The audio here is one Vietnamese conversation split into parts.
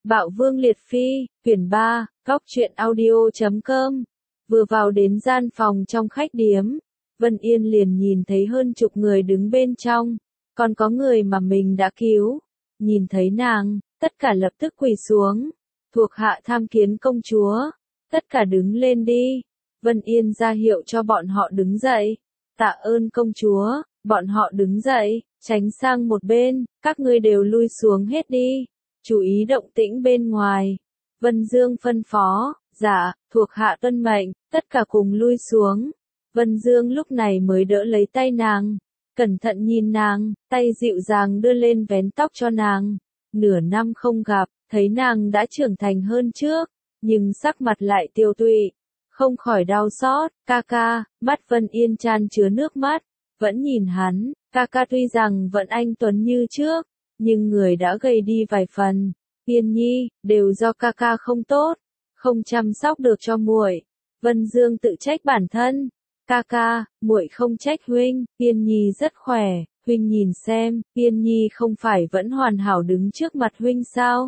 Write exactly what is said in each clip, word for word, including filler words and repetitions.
Bạo Vương Liệt Phi, quyển ba, Cóc Truyện Audio chấm com. Vừa vào đến gian phòng trong khách điếm, Vân Yên liền nhìn thấy hơn chục người đứng bên trong, còn có người mà mình đã cứu. Nhìn thấy nàng, tất cả lập tức quỳ xuống. Thuộc hạ tham kiến công chúa, tất cả đứng lên đi. Vân Yên ra hiệu cho bọn họ đứng dậy. Tạ ơn công chúa, bọn họ đứng dậy, tránh sang một bên, các ngươi đều lui xuống hết đi. Chú ý động tĩnh bên ngoài. Vân Dương phân phó, dạ, thuộc hạ tuân mệnh, tất cả cùng lui xuống. Vân Dương lúc này mới đỡ lấy tay nàng, cẩn thận nhìn nàng, tay dịu dàng đưa lên vén tóc cho nàng. Nửa năm không gặp, thấy nàng đã trưởng thành hơn trước, nhưng sắc mặt lại tiêu tụy, không khỏi đau xót. Ca ca, mắt Vân Yên chan chứa nước mắt, vẫn nhìn hắn. Ca ca tuy rằng vẫn anh tuấn như trước, nhưng người đã gầy đi vài phần. Yên Nhi, đều do ca ca không tốt, không chăm sóc được cho muội. Vân Dương tự trách bản thân. Ca ca, muội không trách huynh, Yên Nhi rất khỏe, huynh nhìn xem, Yên Nhi không phải vẫn hoàn hảo đứng trước mặt huynh sao?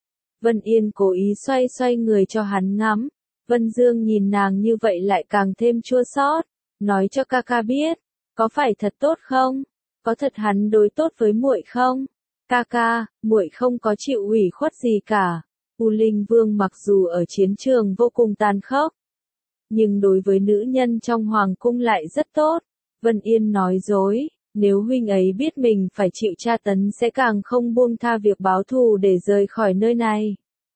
Vân Yên cố ý xoay xoay người cho hắn ngắm. Vân Dương nhìn nàng như vậy lại càng thêm chua xót, nói cho ca ca biết, có phải thật tốt không? Có thật hắn đối tốt với muội không? Ca ca, muội không có chịu ủy khuất gì cả. U Linh Vương mặc dù ở chiến trường vô cùng tàn khốc, nhưng đối với nữ nhân trong hoàng cung lại rất tốt. Vân Yên nói dối, nếu huynh ấy biết mình phải chịu tra tấn sẽ càng không buông tha việc báo thù để rời khỏi nơi này.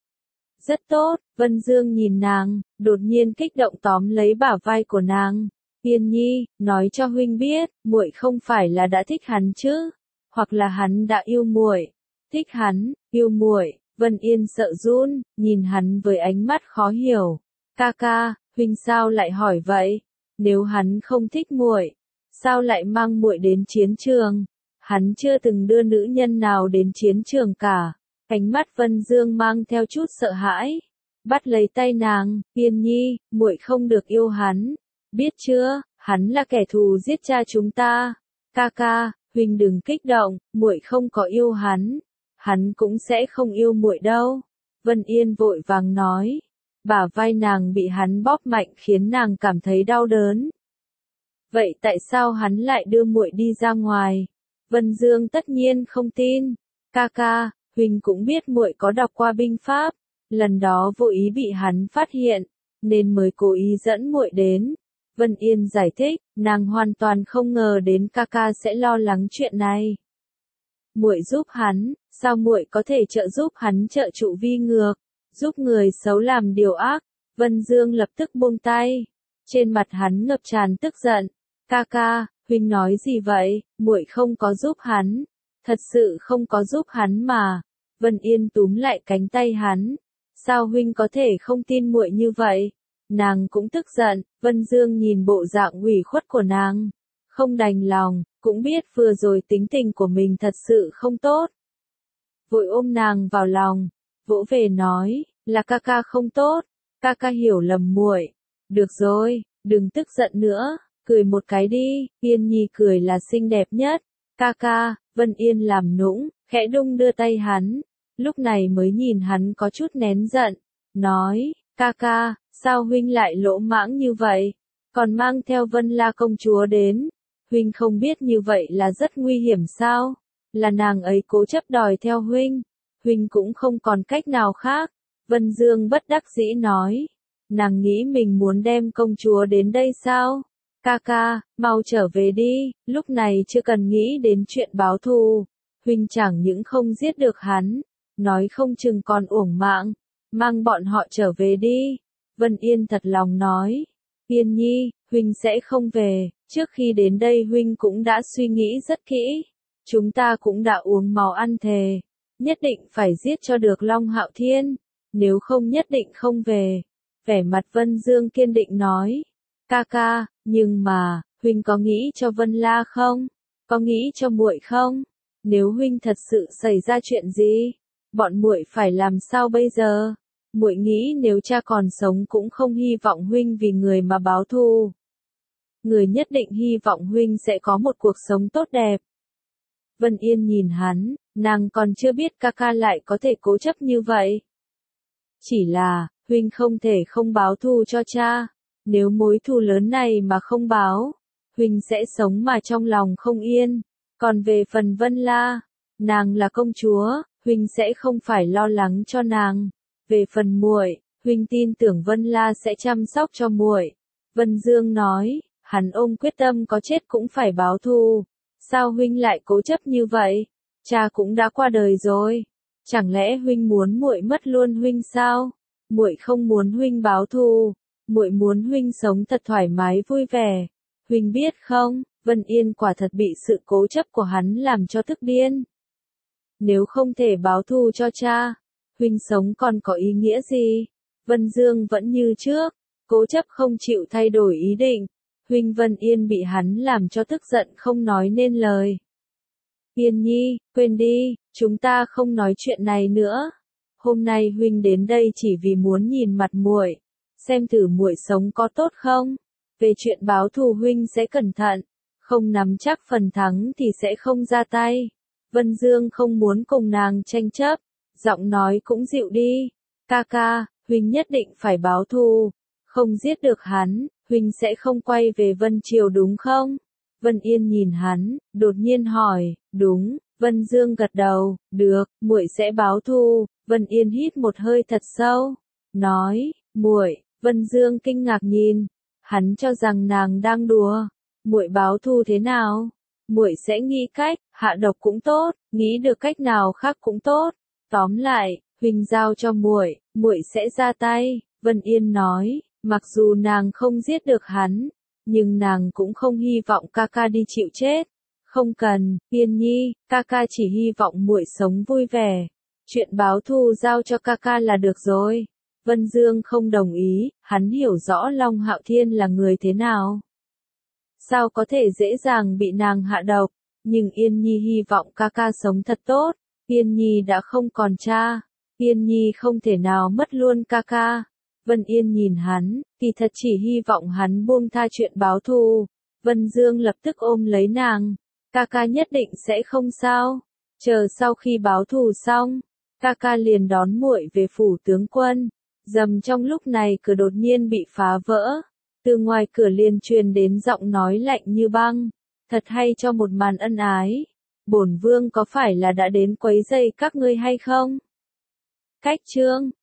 Rất tốt, Vân Dương nhìn nàng, đột nhiên kích động tóm lấy bả vai của nàng. Yên Nhi, nói cho huynh biết, muội không phải là đã thích hắn chứ? Hoặc là hắn đã yêu muội? Thích hắn, yêu muội? Vân Yên sợ run, nhìn hắn với ánh mắt khó hiểu. Ca ca, huynh sao lại hỏi vậy? Nếu hắn không thích muội, sao lại mang muội đến chiến trường? Hắn chưa từng đưa nữ nhân nào đến chiến trường cả. Ánh mắt Vân Dương mang theo chút sợ hãi, bắt lấy tay nàng. Yên Nhi, muội không được yêu hắn, biết chưa? Hắn là kẻ thù giết cha chúng ta. Ca ca, huynh đừng kích động, muội không có yêu hắn, hắn cũng sẽ không yêu muội đâu. Vân Yên vội vàng nói. Bả vai nàng bị hắn bóp mạnh khiến nàng cảm thấy đau đớn. Vậy tại sao hắn lại đưa muội đi ra ngoài? Vân Dương tất nhiên không tin. Ca ca, huynh cũng biết muội có đọc qua binh pháp, lần đó vô ý bị hắn phát hiện, nên mới cố ý dẫn muội đến. Vân Yên giải thích, nàng hoàn toàn không ngờ đến ca ca sẽ lo lắng chuyện này. Muội giúp hắn, sao muội có thể trợ giúp hắn trợ trụ vi ngược, giúp người xấu làm điều ác? Vân Dương lập tức buông tay, trên mặt hắn ngập tràn tức giận. Ca ca, huynh nói gì vậy? Muội không có giúp hắn, thật sự không có giúp hắn mà. Vân Yên túm lại cánh tay hắn. Sao huynh có thể không tin muội như vậy? Nàng cũng tức giận. Vân Dương nhìn bộ dạng ủy khuất của nàng, không đành lòng, cũng biết vừa rồi tính tình của mình thật sự không tốt. Vội ôm nàng vào lòng, vỗ về nói, là ca ca không tốt, ca ca hiểu lầm muội. Được rồi, đừng tức giận nữa, cười một cái đi. Yên Nhi cười là xinh đẹp nhất. Ca ca, Vân Yên làm nũng, khẽ đung đưa tay hắn, lúc này mới nhìn hắn có chút nén giận, nói, ca ca, sao huynh lại lỗ mãng như vậy, còn mang theo Vân La công chúa đến, huynh không biết như vậy là rất nguy hiểm sao? Là nàng ấy cố chấp đòi theo huynh, huynh cũng không còn cách nào khác. Vân Dương bất đắc dĩ nói, nàng nghĩ mình muốn đem công chúa đến đây sao? Ca ca, mau trở về đi, lúc này chưa cần nghĩ đến chuyện báo thù. Huynh chẳng những không giết được hắn, nói không chừng còn uổng mạng, mang bọn họ trở về đi. Vân Yên thật lòng nói, Yên Nhi, huynh sẽ không về, trước khi đến đây huynh cũng đã suy nghĩ rất kỹ, chúng ta cũng đã uống máu ăn thề, nhất định phải giết cho được Long Hạo Thiên, nếu không nhất định không về. Vẻ mặt Vân Dương kiên định nói, ca ca, nhưng mà, huynh có nghĩ cho Vân La không? Có nghĩ cho muội không? Nếu huynh thật sự xảy ra chuyện gì, bọn muội phải làm sao bây giờ? Muội nghĩ nếu cha còn sống cũng không hy vọng huynh vì người mà báo thù. Người nhất định hy vọng huynh sẽ có một cuộc sống tốt đẹp. Vân Yên nhìn hắn, nàng còn chưa biết ca ca lại có thể cố chấp như vậy. Chỉ là, huynh không thể không báo thù cho cha, nếu mối thù lớn này mà không báo, huynh sẽ sống mà trong lòng không yên. Còn về phần Vân La, nàng là công chúa, huynh sẽ không phải lo lắng cho nàng. Về phần muội, huynh tin tưởng Vân La sẽ chăm sóc cho muội. Vân Dương nói, hắn ôm quyết tâm có chết cũng phải báo thù. Sao huynh lại cố chấp như vậy? Cha cũng đã qua đời rồi, chẳng lẽ huynh muốn muội mất luôn huynh sao? Muội không muốn huynh báo thù, muội muốn huynh sống thật thoải mái vui vẻ. Huynh biết không, Vân Yên quả thật bị sự cố chấp của hắn làm cho tức điên. Nếu không thể báo thù cho cha, huynh sống còn có ý nghĩa gì? Vân Dương vẫn như trước, cố chấp không chịu thay đổi ý định. Huynh Vân Yên bị hắn làm cho tức giận không nói nên lời. Yên Nhi, quên đi, chúng ta không nói chuyện này nữa. Hôm nay huynh đến đây chỉ vì muốn nhìn mặt muội, xem thử muội sống có tốt không. Về chuyện báo thù huynh sẽ cẩn thận, không nắm chắc phần thắng thì sẽ không ra tay. Vân Dương không muốn cùng nàng tranh chấp, giọng nói cũng dịu đi. Ca ca, huynh nhất định phải báo thù, không giết được hắn, huynh sẽ không quay về Vân Triều đúng không? Vân Yên nhìn hắn, đột nhiên hỏi, đúng. Vân Dương gật đầu, được, muội sẽ báo thù. Vân Yên hít một hơi thật sâu, nói, muội. Vân Dương kinh ngạc nhìn, hắn cho rằng nàng đang đùa. Muội báo thù thế nào? Muội sẽ nghĩ cách, hạ độc cũng tốt, nghĩ được cách nào khác cũng tốt. Tóm lại, huynh giao cho muội, muội sẽ ra tay. Vân Yên nói, mặc dù nàng không giết được hắn, nhưng nàng cũng không hy vọng ca ca đi chịu chết. Không cần, Yên Nhi, ca ca chỉ hy vọng muội sống vui vẻ. Chuyện báo thù giao cho ca ca là được rồi. Vân Dương không đồng ý, hắn hiểu rõ Long Hạo Thiên là người thế nào. Sao có thể dễ dàng bị nàng hạ độc, nhưng Yên Nhi hy vọng ca ca sống thật tốt. Yên Nhi đã không còn cha, Yên Nhi không thể nào mất luôn ca ca. Vân Yên nhìn hắn, kỳ thật chỉ hy vọng hắn buông tha chuyện báo thù. Vân Dương lập tức ôm lấy nàng, ca ca nhất định sẽ không sao. Chờ sau khi báo thù xong, ca ca liền đón muội về phủ tướng quân. Dầm trong lúc này cửa đột nhiên bị phá vỡ, từ ngoài cửa liền truyền đến giọng nói lạnh như băng. Thật hay cho một màn ân ái. Bổn vương có phải là đã đến quấy rầy các ngươi hay không? Cách chương